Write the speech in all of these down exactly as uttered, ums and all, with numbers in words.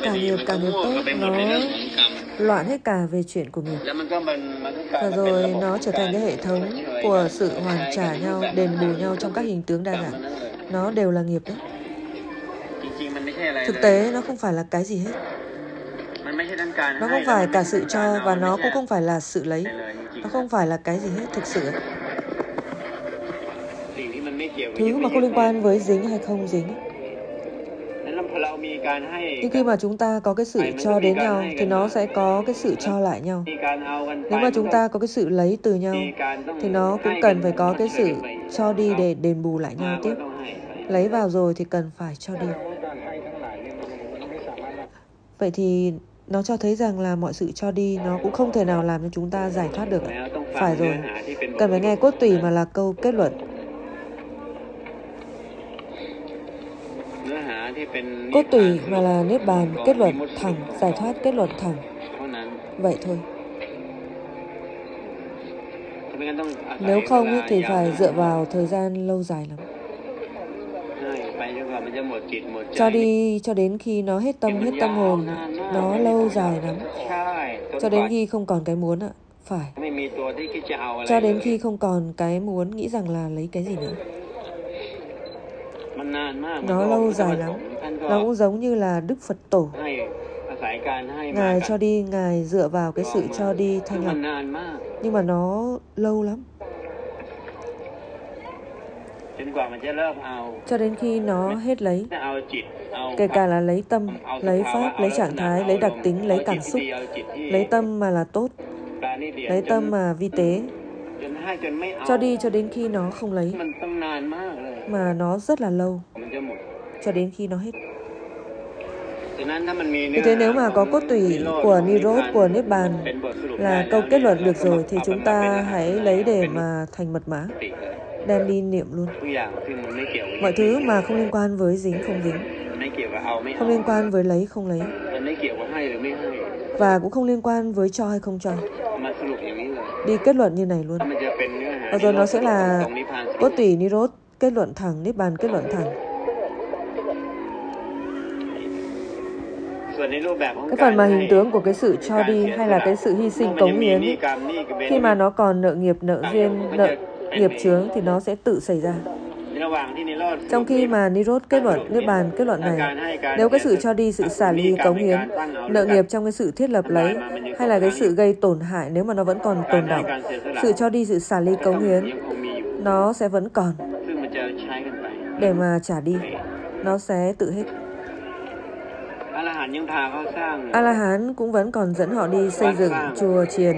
cả nghiệp cả nghiệp tốt, nó loạn hết cả về chuyện của nghiệp. Và rồi nó trở thành cái hệ thống của sự hoàn trả nhau, đền bù nhau trong các hình tướng đa dạng. Nó đều là nghiệp đấy. Thực tế nó không phải là cái gì hết. Nó không phải cả sự cho và nó cũng không phải là sự lấy. Nó không phải là cái gì hết thực sự ấy. Thứ mà không liên quan với dính hay không dính. Nhưng khi mà chúng ta có cái sự cho đến nhau thì nó sẽ có cái sự cho lại nhau. Nếu mà chúng ta có cái sự lấy từ nhau thì nó cũng cần phải có cái sự cho đi để đền bù lại nhau tiếp. Lấy vào rồi thì cần phải cho đi. Vậy thì nó cho thấy rằng là mọi sự cho đi nó cũng không thể nào làm cho chúng ta giải thoát được. Phải rồi, cần phải nghe cốt tủy mà là câu kết luận. Cốt tủy mà là niết bàn, kết luận thẳng, giải thoát kết luận thẳng. Vậy thôi. Nếu không ấy, thì phải dựa vào thời gian lâu dài lắm. Cho đi cho đến khi nó hết tâm, hết tâm hồn, nó lâu dài lắm. Cho đến khi không còn cái muốn ạ. Phải. Cho đến khi không còn cái muốn nghĩ rằng là lấy cái gì nữa. Nó lâu dài lắm. Nó cũng giống như là Đức Phật Tổ. Ngài cho đi, Ngài dựa vào cái sự cho đi thanh lọc. Nhưng mà nó lâu lắm. Cho đến khi nó hết lấy. Kể cả là lấy tâm, lấy pháp, lấy trạng thái, lấy đặc tính, lấy cảm xúc. Lấy tâm mà là tốt. Lấy tâm mà vi tế. Cho đi cho đến khi nó không lấy. Mà nó rất là lâu. Cho đến khi nó hết. Vì thế nếu mà có cốt tủy của Nirod, của Niết Bàn là câu kết luận được rồi thì chúng ta hãy lấy để mà thành mật mã. Đem đi niệm luôn. Mọi thứ mà không liên quan với dính không dính. Không liên quan với lấy không lấy. Và cũng không liên quan với cho hay không cho. Đi kết luận như này luôn. Và rồi nó sẽ là cốt tủy Nirod, kết luận thẳng, Niết Bàn kết luận thẳng. Cái phần mà hình tướng của cái sự cho đi hay là cái sự hy sinh cống hiến ấy, khi mà nó còn nợ nghiệp, nợ duyên, nợ nghiệp chướng thì nó sẽ tự xảy ra. Trong khi mà Nirod kết luận, Niết Bàn kết luận này, nếu cái sự cho đi, sự xả ly, cống hiến, nợ nghiệp trong cái sự thiết lập lấy, hay là cái sự gây tổn hại nếu mà nó vẫn còn tồn đọng, sự cho đi, sự xả ly, cống hiến, nó sẽ vẫn còn để mà trả đi. Nó sẽ tự hết. A-la-hán cũng vẫn còn dẫn họ đi xây dựng chùa chiền,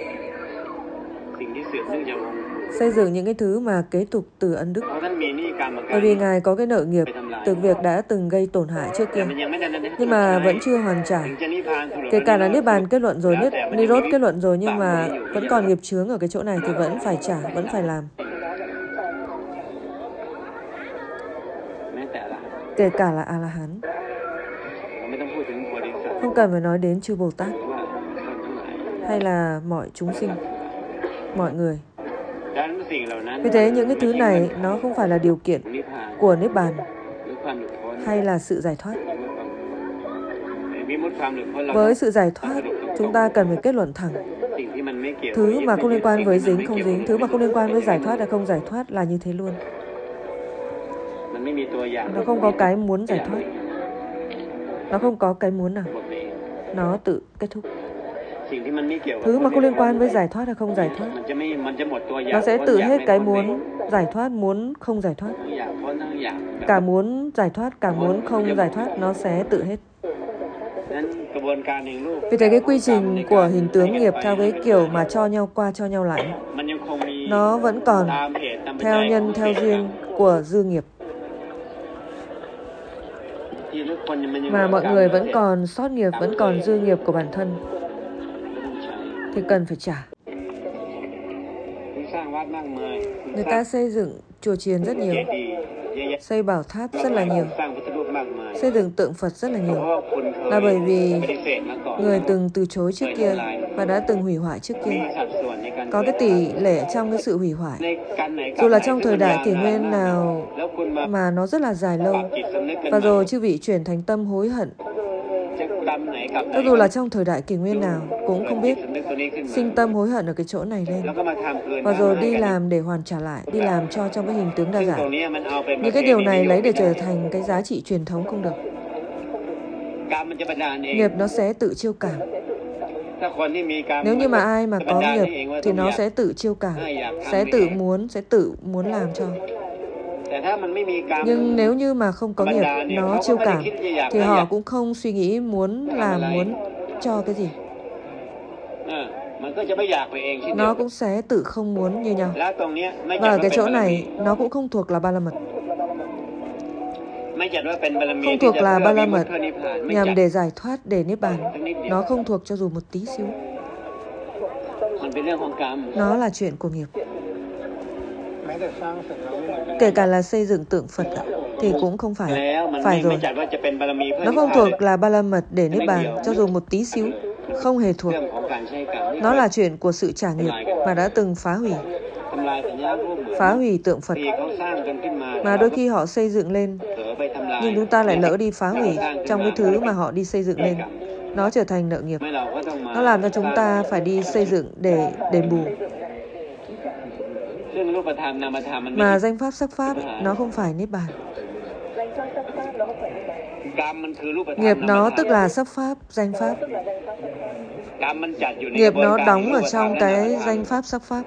xây dựng những cái thứ mà kế tục từ ân đức. Bởi vì Ngài có cái nợ nghiệp từ việc đã từng gây tổn hại trước kia, nhưng mà vẫn chưa hoàn trả. Kể cả là Niết Bàn kết luận rồi, Nirod kết luận rồi, nhưng mà vẫn còn nghiệp chướng ở cái chỗ này thì vẫn phải trả, vẫn phải làm. Kể cả là A-la-hán. Không cần phải nói đến chư Bồ Tát hay là mọi chúng sinh, mọi người. Vì thế những cái thứ này nó không phải là điều kiện của Niết Bàn hay là sự giải thoát. Với sự giải thoát, chúng ta cần phải kết luận thẳng. Thứ mà không liên quan với dính, không dính, thứ mà không liên quan với giải thoát hay không giải thoát là như thế luôn. Nó không có cái muốn giải thoát. Nó không có cái muốn nào. Nó tự kết thúc. Thứ mà không liên quan với giải thoát hay không giải thoát, nó sẽ tự hết cái muốn giải thoát, muốn không giải thoát. Cả muốn giải thoát, cả muốn không giải thoát, nó sẽ tự hết. Vì thế cái quy trình của hình tướng nghiệp theo cái kiểu mà cho nhau qua cho nhau lại, nó vẫn còn theo nhân, theo duyên của dư nghiệp. Mà mọi người vẫn còn sót nghiệp, vẫn còn dư nghiệp của bản thân thì cần phải trả. Người ta xây dựng chùa chiền rất nhiều, xây bảo tháp rất là nhiều, xây dựng tượng Phật rất là nhiều, là bởi vì người từng từ chối trước kia và đã từng hủy hoại trước kia. Có cái tỷ lệ trong cái sự hủy hoại, dù là trong thời đại kỷ nguyên nào mà nó rất là dài lâu. Và rồi chư vị chuyển thành tâm hối hận Cho dù là trong thời đại kỷ nguyên nào cũng không biết sinh tâm hối hận ở cái chỗ này lên, và rồi đi làm để hoàn trả lại, đi làm cho trong cái hình tướng đa dạng. Những cái điều này lấy để trở thành cái giá trị truyền thống không được. Nghiệp nó sẽ tự chiêu cảm. Nếu như mà ai mà có nghiệp thì nó sẽ tự chiêu cảm, sẽ tự muốn, sẽ tự muốn làm cho. Nhưng nếu như mà không có nghiệp, nó chiêu cảm, thì họ cũng không suy nghĩ muốn làm, muốn cho cái gì. Nó cũng sẽ tự không muốn như nhau. Và ở cái chỗ này, nó cũng không thuộc là ba la mật. Không thuộc là ba la mật nhằm để giải thoát, để niết bàn. Nó không thuộc cho dù một tí xíu. Nó là chuyện của nghiệp. Kể cả là xây dựng tượng Phật thì cũng không phải. Phải rồi. Nó không thuộc là ba la mật để niết bàn cho dù một tí xíu. Không hề thuộc. Nó là chuyện của sự trả nghiệp mà đã từng phá hủy. Phá hủy tượng Phật. Mà đôi khi họ xây dựng lên, nhưng chúng ta lại lỡ đi phá hủy trong cái thứ mà họ đi xây dựng lên. Nó trở thành nợ nghiệp. Nó làm cho chúng ta phải đi xây dựng để đền bù. Mà danh pháp sắc pháp nó không phải niết bàn. Nghiệp nó tức là sắc pháp, danh pháp. Nghiệp nó đóng ở trong cái danh pháp, sắc pháp.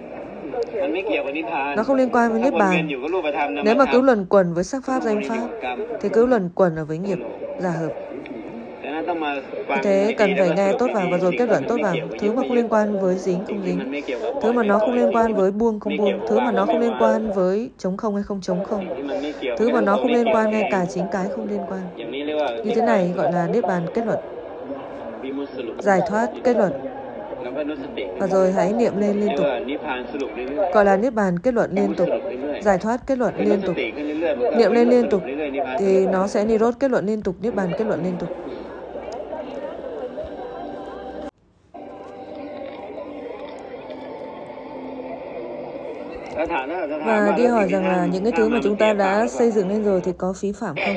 Nó không liên quan với niết bàn. Nếu mà cứ luẩn quẩn với sắc pháp, danh pháp thì cứ luẩn quẩn ở với nghiệp giả hợp. Vì thế cần phải nghe tốt vào và rồi kết luận tốt vào. Thứ mà không liên quan với dính không dính, thứ mà nó không liên quan với buông không buông, thứ mà nó không liên quan với chống không hay không chống không, thứ mà nó không liên quan ngay cả chính cái không liên quan. Như thế này gọi là niết bàn kết luận, giải thoát kết luận. Và rồi hãy niệm lên liên tục, gọi là niết bàn kết luận liên tục, giải thoát kết luận liên tục, niệm lên liên tục thì nó sẽ Nirodh kết luận liên tục, niết bàn kết luận liên tục. Và đi hỏi rằng là những cái thứ mà chúng ta đã xây dựng lên rồi thì có phí phạm không?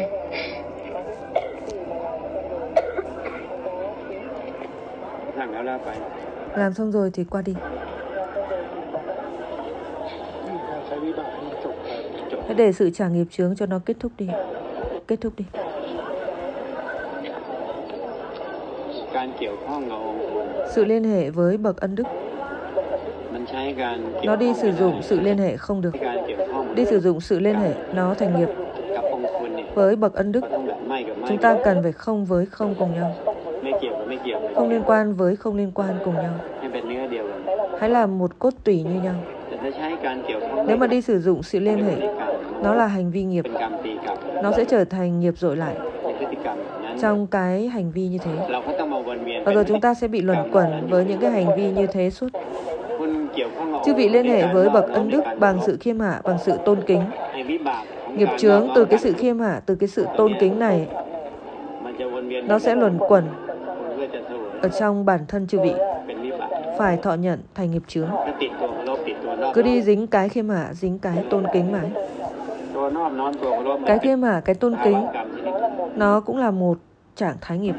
Làm xong rồi thì qua đi. Hãy để sự trả nghiệp chướng cho nó kết thúc đi. Kết thúc đi. Sự liên hệ với bậc ân đức. Nó đi sử dụng sự liên hệ không được. Đi sử dụng sự liên hệ, nó thành nghiệp. Với bậc ân đức, chúng ta cần phải không với không cùng nhau. Không liên quan với không liên quan cùng nhau. Hãy làm một cốt tủy như nhau. Nếu mà đi sử dụng sự liên hệ, nó là hành vi nghiệp. Nó sẽ trở thành nghiệp dội lại trong cái hành vi như thế. Và rồi chúng ta sẽ bị luẩn quẩn với những cái hành vi như thế suốt. Chư vị liên hệ với bậc ân đức bằng sự khiêm hạ, bằng sự tôn kính. Nghiệp chướng từ cái sự khiêm hạ, từ cái sự tôn kính này, nó sẽ luẩn quẩn ở trong bản thân chư vị, phải thọ nhận thành nghiệp chướng. Cứ đi dính cái khiêm hạ, dính cái tôn kính mãi. Cái khiêm hạ, cái tôn kính, nó cũng là một trạng thái nghiệp.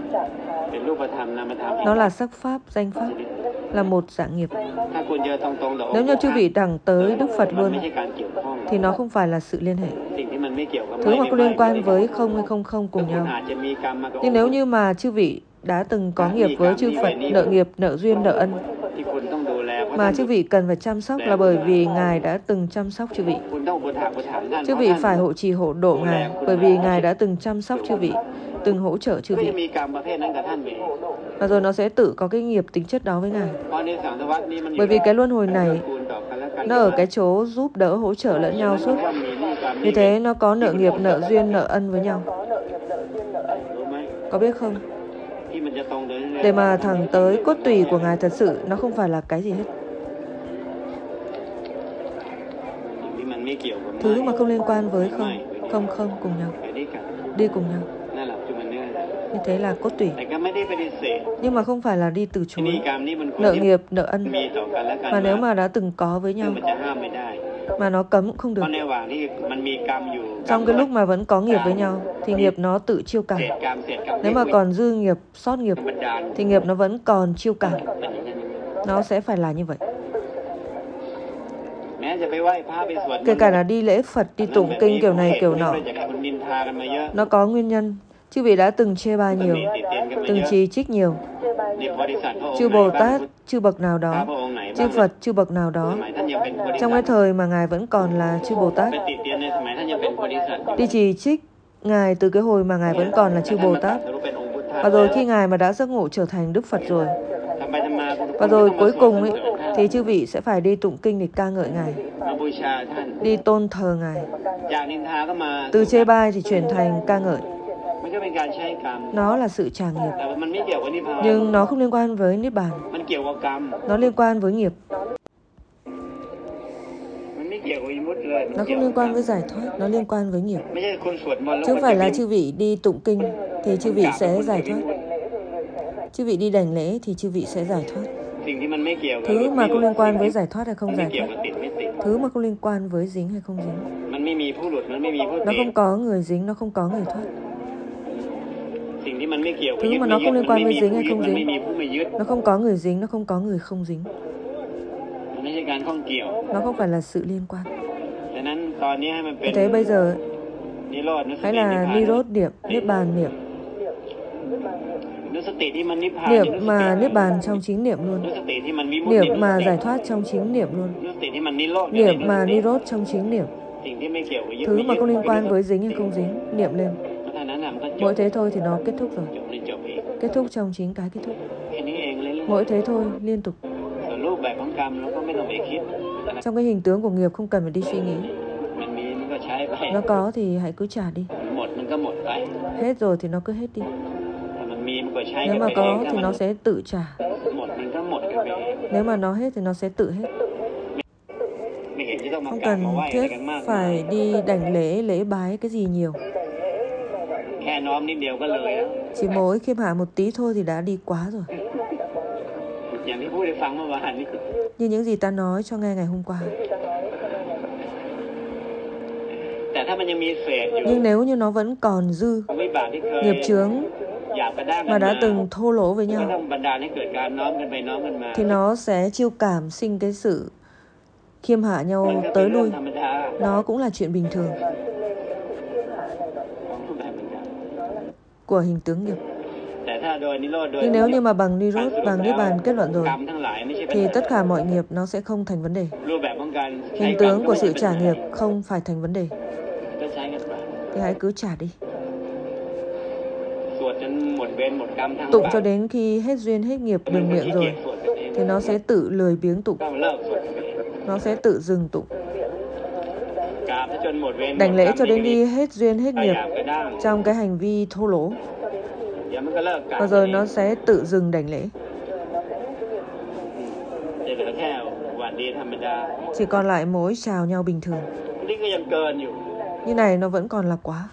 Nó là sắc pháp, danh pháp, là một dạng nghiệp. Nếu như chư vị đẳng tới Đức Phật luôn, thì nó không phải là sự liên hệ. Thứ mà không liên quan với không hay không không cùng nhau. Nhưng nếu như mà chư vị đã từng có nghiệp với chư Phật, nợ nghiệp, nợ duyên, nợ ân, mà chư vị cần phải chăm sóc là bởi vì Ngài đã từng chăm sóc chư vị. Chư vị phải hộ trì hộ độ Ngài, bởi vì Ngài đã từng chăm sóc chư vị, từng hỗ trợ chư vị. Và rồi nó sẽ tự có cái nghiệp tính chất đó với Ngài. Bởi vì cái luân hồi này, nó ở cái chỗ giúp đỡ, hỗ trợ lẫn nhau suốt. Vì thế nó có nợ nghiệp, nợ duyên, nợ ân với nhau. Có biết không? Để mà thẳng tới cốt tủy của Ngài thật sự, nó không phải là cái gì hết. Thứ mà không liên quan với không, không không cùng nhau, đi cùng nhau. Như thế là cốt tủy. Nhưng mà không phải là đi từ chối nợ nghiệp, nợ ân. Mà nếu mà đã từng có với nhau mà nó cấm cũng không được. เพราะในระหว่างที่มันมีกรรมอยู่ Trong cái lúc mà vẫn có nghiệp với nhau thì nghiệp nó tự chiêu เศ cảm. ษกรรมเศษกรรม Nếu mà còn dư nghiệp, sót nghiệp บันดาล thì nghiệp nó vẫn còn chiêu cảm. เป็นอย่างนั้น Nó sẽ phải là như vậy. แม้จะไปไหว้พระไปสวดมนต์ Kể cả là đi lễ Phật, đi tụng kinh kiểu này kiểu nọ, อยากให้คนนินทากันมาเยอะ nó có nguyên nhân. Chư vị đã từng chê bai nhiều, ติดเตียนกันมา từng เยอะ chỉ trích nhiều. นี่บริษัทพระองค์ Chư ไหน Bồ บ้าง Tát, chư bậc nào พระ đó, พระองค์ไหน chư บ้าง Phật, chư bậc nào ส đó, มัยท่านยังเป็นโพธิ trong สั cái ตว์ thời mà Ngài vẫn còn là chư Bồ Tát, ไปติดเตียนในสมัยท่านยังเป็นโพธิสัตว์ đi chỉ trích Ngài từ cái hồi mà Ngài vẫn còn là chư Bồ Tát. รู้เป็นองค์พุทธะ Và rồi khi Ngài mà đã giác ngộ trở thành Đức Phật rồi, ทำไปทำมาคุณ và rồi cuối cùng ấy, thì chư vị sẽ phải đi tụng kinh để ca ngợi Ngài, มาบูชาท่าน đi tôn thờ Ngài. จากนินทาก็มา Từ chê bai thì chuyển thành ca ngợi. มันก็เป็นการใช้กรรม Nó là sự trả nghiệp, แต่ว่ามันไม่เกี่ยวกับนิพพาน nhưng nó không liên quan với Niết Bàn, มันเกี่ยวกับกรรม nó liên quan với nghiệp, มันไม่เกี่ยวกับอิมุตเลย nó không liên quan với giải thoát, nó liên quan với nghiệp. ไม่ใช่คนสวดมนต์แล้ว Chứ không phải là chư vị đi tụng kinh thì chư vị sẽ giải thoát, chư vị đi đảnh lễ thì chư vị sẽ giải thoát. สิ่งที่มันไม่เกี่ยวกับ Thứ mà không liên quan với giải thoát hay มั không นไม่ giải เกี่ยว thoát, กับติดไม่ติด thứ mà không liên quan với dính hay không dính, มันไม่มีผู้หลุดมันไม่มีผู้ nó ติด không có người dính, nó không có người thoát. สิ่งที่มันไม่เกี่ยวกับ Thứ ยึด mà ไม่ nó ยึ không ด liên มัน quan ไม่ với มี dính ผู้ hay ยึด không มันไม่ dính, มีผู้ไม่ยึด nó không có người dính, nó không có người không dính, มันไม่ใช่การข้องเกี่ยว nó không phải là sự liên quan. ดังนั้นตอนนี้ให้มันเป็น Vì thế bây giờ นิโรธนุส hãy ตินิพ là พาน Nirodh niệm, Niết Bàn niệm, นุสติที่มันนิพพาน niệm mà Niết Bàn trong chính niệm นุ luôn, สติที่มันวิมุตติ niệm mà giải thoát trong chính niệm luôn, นุสติที่มันนิโรธ niệm mà Nirodh trong chính niệm. สิ่งที่ไม่เกี่ยวกับยึด Thứ ไม่ mà ยึด không liên quan với dính hay không dính, niệm lên. เท่านั้นน่ะมันก็จบ Mỗi thế thôi thì nó kết thúc rồi, จบในจบเอง kết thúc trong chính cái kết thúc. แค่นี้เองเลย Mỗi thế thôi, liên tục. ส่วนรูปแบบของกรรมเราก็ไม่ต้องไปคิด Trong cái hình tướng của nghiệp không cần phải đi suy nghĩ. มันมีมันก็ใช้ไป Nó có thì hãy cứ trả đi. หมดมันก็หมดไป Hết rồi thì nó cứ hết đi. ถ้ามันมีมันก็ใช้ Nếu กัน mà ไปเอง có ถ้า thì มัน nó sẽ tự trả. หมดมันก็หมดกันไปเอง Nếu mà nó hết thì nó sẽ tự hết. ไม่เห็นที่ต้องมา Không กราบ cần มาไหว้อะไร thiết กันมาก phải đi đảnh lễ, lễ bái cái gì nhiều. แค่น้อมนิดเดียวก็เลย Chỉ mỗi khiêm hạ một tí thôi thì đã đi quá rồi. อย่างที่พูดให้ฟังเมื่อวานนี้ Như những gì ta nói cho nghe ngày hôm qua. แต่ถ้ามันยังมีเศษอยู่ Nhưng nếu như nó vẫn còn dư วิบากที่เคย nghiệp chướng หยาบกระด้างกัน mà มา đã từng thô lỗ với ก็ nhau ต้องบันดาลให้เกิดการน้อมกันไปน้อมกันมา thì nó sẽ chiêu cảm sinh cái sự khiêm hạ มัน nhau ก็เป็น tới เรื่อง lui. ธรรมดา Nó cũng là chuyện bình thường ของทุกแบบเหมือนกัน của hình tướng nghiệp. แต่ถ้าโดยนิโรธโดย Nhưng nếu như mà bằng Nirodh, bằng Niết Bàn kết luận rồi กรรมทั้งหลายไม่ใช่เป็น thì tất cả mọi nghiệp nó sẽ không thành vấn đề. รูปแบบของการใช้ Hình กรรม tướng ก็ của ไม่ sự เป็น trả ไร nghiệp không phải thành vấn đề. ก็ใช้กันไป Thì hãy cứ trả đi. สวดจนหมดเวรหมดกรรมทั้ง Tụng ปาก cho đến khi hết duyên hết nghiệp มัน đường ก็ miệng ขี้เกีย rồi จสวดกันเอง thì nó sẽ tự lười biếng tụng, ต้องเลิกสวดกันเอง nó sẽ tự dừng tụng. กราบจนหมดเวรหมด Đảnh lễ กรรม cho đến นี่ khi hết duyên hết ถ้าห nghiệp ยาบกระด้าง trong cái hành vi thô lỗ เดี๋ยวมันก็เลิกกราบ và rồi nó sẽ tự dừng đảnh lễ. จะเหลือแค่หวัดดีธรรมดา Chỉ còn lại mỗi chào nhau bình thường. นี่ก็ยังเกินอยู่ Như này nó vẫn còn là quá.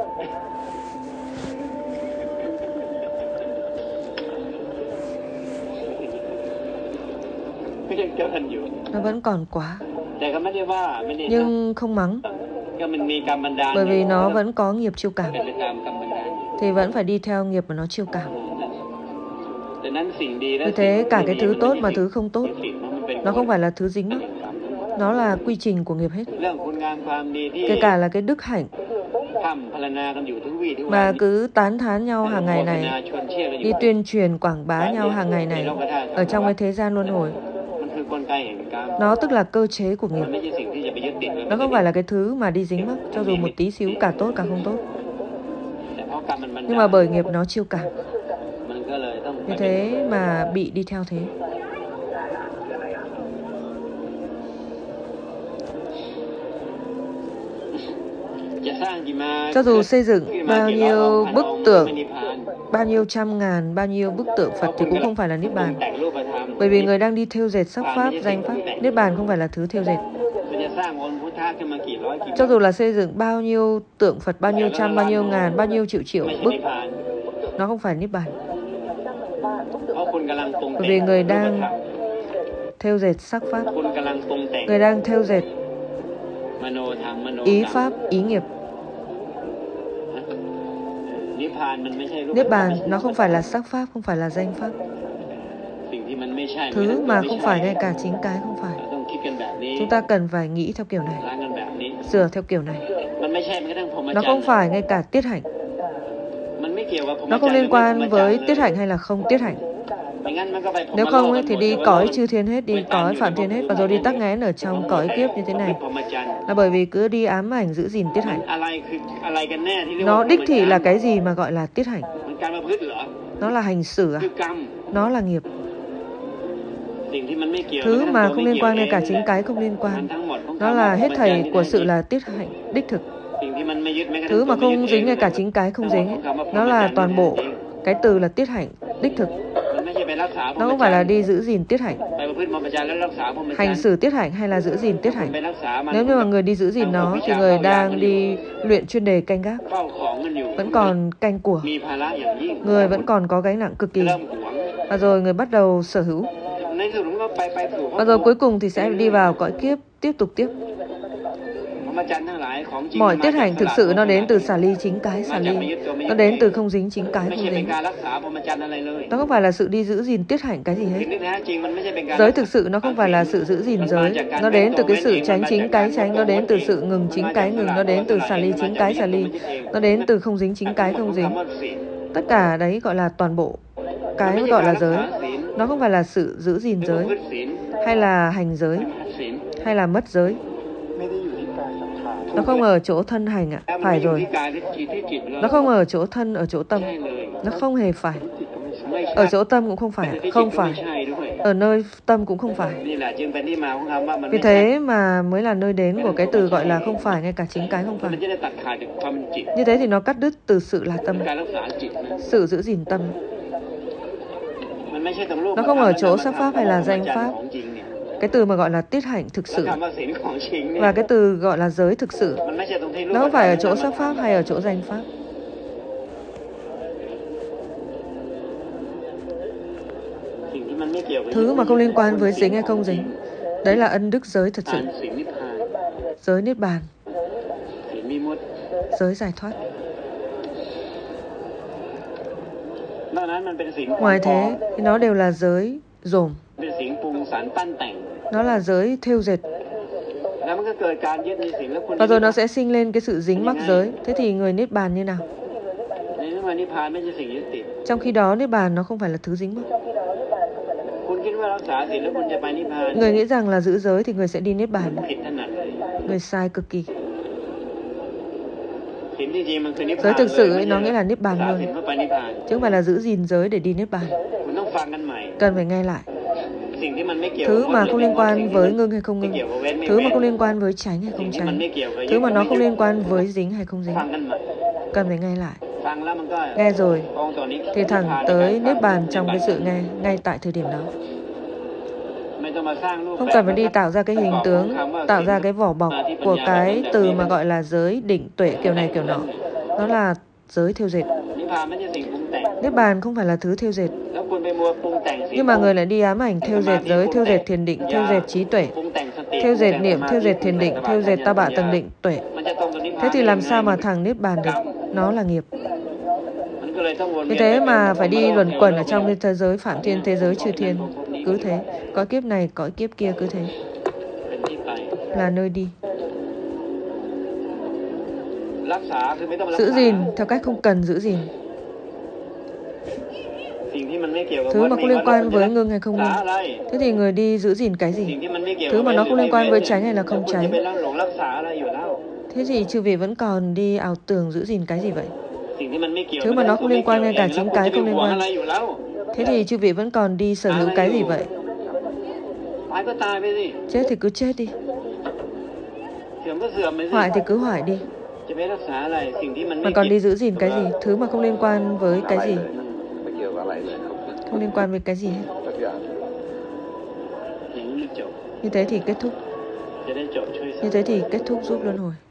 ก็ยังเกินอยู่ Nó vẫn còn quá. แต่ก็ไม่ได้ว่าไม่ได้ Nhưng không mắng, ก็มันมีกรรมบันดาล bởi vì nó vẫn có nghiệp chiêu เป็น cảm ไปตามกรรมบันดาล thì vẫn phải đi theo nghiệp mà nó chiêu cảm. แต่นั้นสิ่งดีและ Vì thế cả cái thứ tốt mà thứ không tốt สิ่งมันเป็น nó không phải là thứ dính mắc, nó là quy trình của nghiệp hết. เรื่องคุณงามความดีที่ Kể cả là cái đức hạnh ทำพรรณนากันอยู่ทุกวี่ทุกวัน mà cứ tán thán nhau hàng ngày โฆษณา này, ชวนเชื่อกันอยู่ đi tuyên truyền quảng bá nhau hàng ngày này ở trong cái thế gian luân hồi. มันคือกลไกแห่งกรรม Nó tức là cơ chế của มัน nghiệp. ไม่ใช่สิ่งที่จะไปยึดติด Nó không phải là cái thứ mà đi dính mắc, cho dù một tí xíu cả tốt cả không tốt. แต่เพราะกรรมมันบันดาล Nhưng mà bởi nghiệp nó chiêu cảm, มันก็เลยต้อง như thế mà bị đi theo thế. จะสร้างกี่มา Cho dù xây dựng กี่มา bao กี่ร้อยอง nhiêu ค์พัน bức องค์ tượng, ไม่นิพพาน bao nhiêu trăm ngàn, bao nhiêu bức tượng Phật thì cũng không phải là Niết ปรุง Bàn. แต่งรูปธรรม Bởi vì người đang đi thêu dệt sắc pháp, danh pháp. Niết Bàn không phải là thứ thêu dệt. มันจะสร้างองค์พุทธะขึ้นมากี่ร้อยกี่ Cho dù là xây dựng bao nhiêu tượng Phật, bao nhiêu trăm, bao nhiêu ngàn, bao nhiêu triệu triệu ไม่ใช่ bức, นิพพาน nó không phải Niết Bàn. เพราะคุณกำลังปรุง Bởi แต่ง vì người รูปธรรม đang thêu dệt sắc pháp, คุณกำลังปรุงแต่ง người đang thêu dệt มโนธรรมมโน ý กรรม pháp, ý nghiệp. นิพพานมันไม่ใช่รูป Niết bàn nó không phải là sắc pháp, không phải là danh pháp. สิ่งที่มันไม่ใช่ Thứ mà น không ไใช่ phải ngay cả chính cái không phải. เราต้องคิดกันแบบนี้ Chúng ta cần phải nghĩ theo kiểu này, ล้างกันแบบนี้ sửa theo kiểu này. มันไม่ใช่แม้กระทั่งพรหม Nó จรร không ย์ phải ngay cả tiết hạnh. มันไม่เกี่ยวกับพรหม Nó จร không รย์ liên หรือไม่พรห quan มจรรย์ với เลย tiết hạnh hay là không tiết hạnh. ไม่งั้นมันก็ไปพรหม Nếu โลก không กั ấy, นหม thì ด đi แต่ว่า cõi เรา chư thiên hết, đi cõi phạm thiên hết và rồi đi tắc nghẽn ở trong cõi kiếp như thế này. พรหมจรรย์ Là bởi vì cứ đi ám ảnh giữ gìn tiết hạnh. อะไรคืออะไรกันแน่ที่เรียก Nó ว่า đích thị là cái gì mà gọi là tiết hạnh? มันการประพฤติเหรอ Nó là hành xử à? คือกรรม Nó là nghiệp. สิ่งที่มันไม่เกี่ยว Thứ mà ตัว không ไม่ liên เกี่ยว quan เอ ngay ง cả chính cái không liên มัน quan. ทั้งหมดของ Nó คำว่า là พร hết หมจรรย์ thảy ที่ của แท้ sự จริง là tiết hạnh, đích thực. สิ่งที่มันไม่ยึดแม้กระทั่ง Thứ ตัว mà ไม่ยึด không เอ dính ง ngay cả chính cái không dính ấy, nó là toàn bộ. Cái từ là tiết hạnh, đích thực. มันไม่ใช่ไปรักษาพรห Nó ม không จ phải รร là ย์ đi giữ gìn tiết hạnh, ไปประพฤติพรหมจรรย์แล้วรักษาพรหมจรร hành ย์ xử tiết hạnh hay là giữ gìn tiết ไป hạnh. รักษามัน Nếu như mà người đi giữ gìn nó thì người đang đi luyện chuyên đề canh gác, เฝ้าของกันอยู่ vẫn còn canh của. มีภาระอย่างยิ่ง Người vẫn còn có gánh nặng cực kỳ. เริ่มหวง Và rồi người bắt đầu sở hữu. ในที่สุดมันก็ไปไปสู่ Và rồi cuối cùng thì sẽ đi vào cõi kiếp, tiếp tục tiếp. พรหมจรรย์ทั้งหลายของจริง Mọi tiết hạnh thực sự nó đến từ xả ly chính cái xả ly. Nó đến từ không dính chính cái ไม่ không ใช่เป็น dính. การรักษาพรหมจรรย์อะไรเลย Nó không phải là sự đi giữ gìn tiết hạnh cái gì สิ่ง hết. ที่แท้จริงมันไม่ใช่เป็นการ Giới thực sự nó không phải là sự giữ gìn giới. Nó đến từ cái sự tránh chính cái tránh. Nó đến từ sự ngừng chính cái ngừng. Nó đến từ xả ly chính cái xả ly. Nó đến từ không dính chính cái không dính. Tất cả đấy gọi là toàn bộ. Cái gọi là giới. Nó không phải là sự giữ gìn giới, hay là hành giới, hay là mất giới. Nó không ở chỗ thân hành ạ. À. Phải rồi. Nó không ở chỗ thân, ở chỗ tâm. Nó không hề phải. Ở chỗ tâm cũng không phải. Không phải. Ở nơi tâm cũng không phải. Vì thế mà mới là nơi đến của cái từ gọi là không phải, ngay cả chính cái không phải. Như thế thì nó cắt đứt từ sự là tâm, sự giữ gìn tâm. Nó không ở chỗ sắc pháp hay là danh pháp. Cái từ mà gọi là tiết hạnh thực sự và cái từ gọi là giới thực sự, nó không phải ở chỗ sắc pháp hay ở chỗ danh pháp. Thứ mà không liên quan với dính hay không dính, đấy là ân đức giới thật sự. Giới niết bàn, giới giải thoát. Ngoài thế thì nó đều là giới dồn. Nó là giới thêu dệt. Và rồi nó sẽ sinh lên cái sự dính mắc giới. Thế thì người niết bàn như nào? Trong khi đó niết bàn nó không phải là thứ dính mắc. Người nghĩ rằng là giữ giới thì người sẽ đi niết bàn. Người sai cực kỳ. Giới thực sự ấy, nó nghĩa là niết bàn luôn, chứ không phải là giữ gìn giới để đi niết bàn. Cần phải nghe lại. Thứ mà không liên quan với ngưng hay không ngưng, thứ mà không liên quan với tránh hay không tránh, thứ mà nó không liên quan với dính hay không dính, cần phải nghe lại. Nghe rồi thì thẳng tới niết bàn trong cái sự nghe, ngay tại thời điểm đó. Không cần phải đi tạo ra cái hình tướng, tạo ra cái vỏ bọc của cái từ mà gọi là giới, định, tuệ kiểu này kiểu nọ. Nó là giới thêu dệt. Niết bàn không phải là thứ thêu dệt. Nhưng mà người lại đi ám ảnh thêu dệt giới, thêu dệt thiền định, thêu dệt trí tuệ, thêu dệt niệm, thêu dệt thiền định, thêu dệt ta bạ tầng định, tuệ. Thế thì làm sao mà thẳng niết bàn được? Nó là nghiệp. Vì thế mà phải đi luẩn quẩn ở trong thế giới phạm thiên, thế giới chư thiên. Cứ thế, cõi kiếp này, cõi kiếp kia cứ thế. Là nơi đi. Giữ gìn theo cách không cần giữ gìn. Thứ mà không liên quan với ngưng hay không ngưng. Thế thì người đi giữ gìn cái gì? Thứ mà nó không liên quan với tránh hay là không tránh. Thế thì chư vị vẫn còn đi ảo tưởng giữ gìn cái gì vậy? Thứ mà nó không liên quan ngay cả chính cái không liên quan. Thế thì chư vị vẫn còn đi sở hữu cái gì vậy? Chết thì cứ chết đi. Hoại thì cứ hoại đi. Mà còn đi giữ gìn cái gì? Thứ mà không liên quan với cái gì. Không liên quan với cái gì hết. Như thế thì kết thúc. Như thế thì kết thúc giúp luân hồi.